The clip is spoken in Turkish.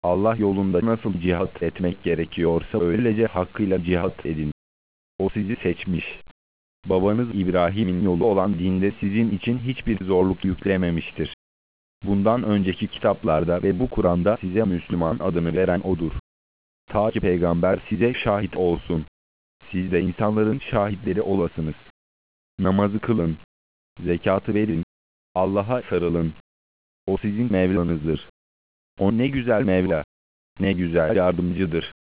Allah yolunda nasıl cihat etmek gerekiyorsa öylece hakkıyla cihat edin. O sizi seçmiş. Babanız İbrahim'in yolu olan dinde sizin için hiçbir zorluk yüklememiştir. Bundan önceki kitaplarda ve bu Kur'an'da size Müslüman adını veren O'dur. Ta ki peygamber size şahit olsun. Siz de insanların şahitleri olasınız. Namazı kılın, zekatı verin, Allah'a sarılın. O sizin Mevlanızdır. O ne güzel Mevla, ne güzel yardımcıdır.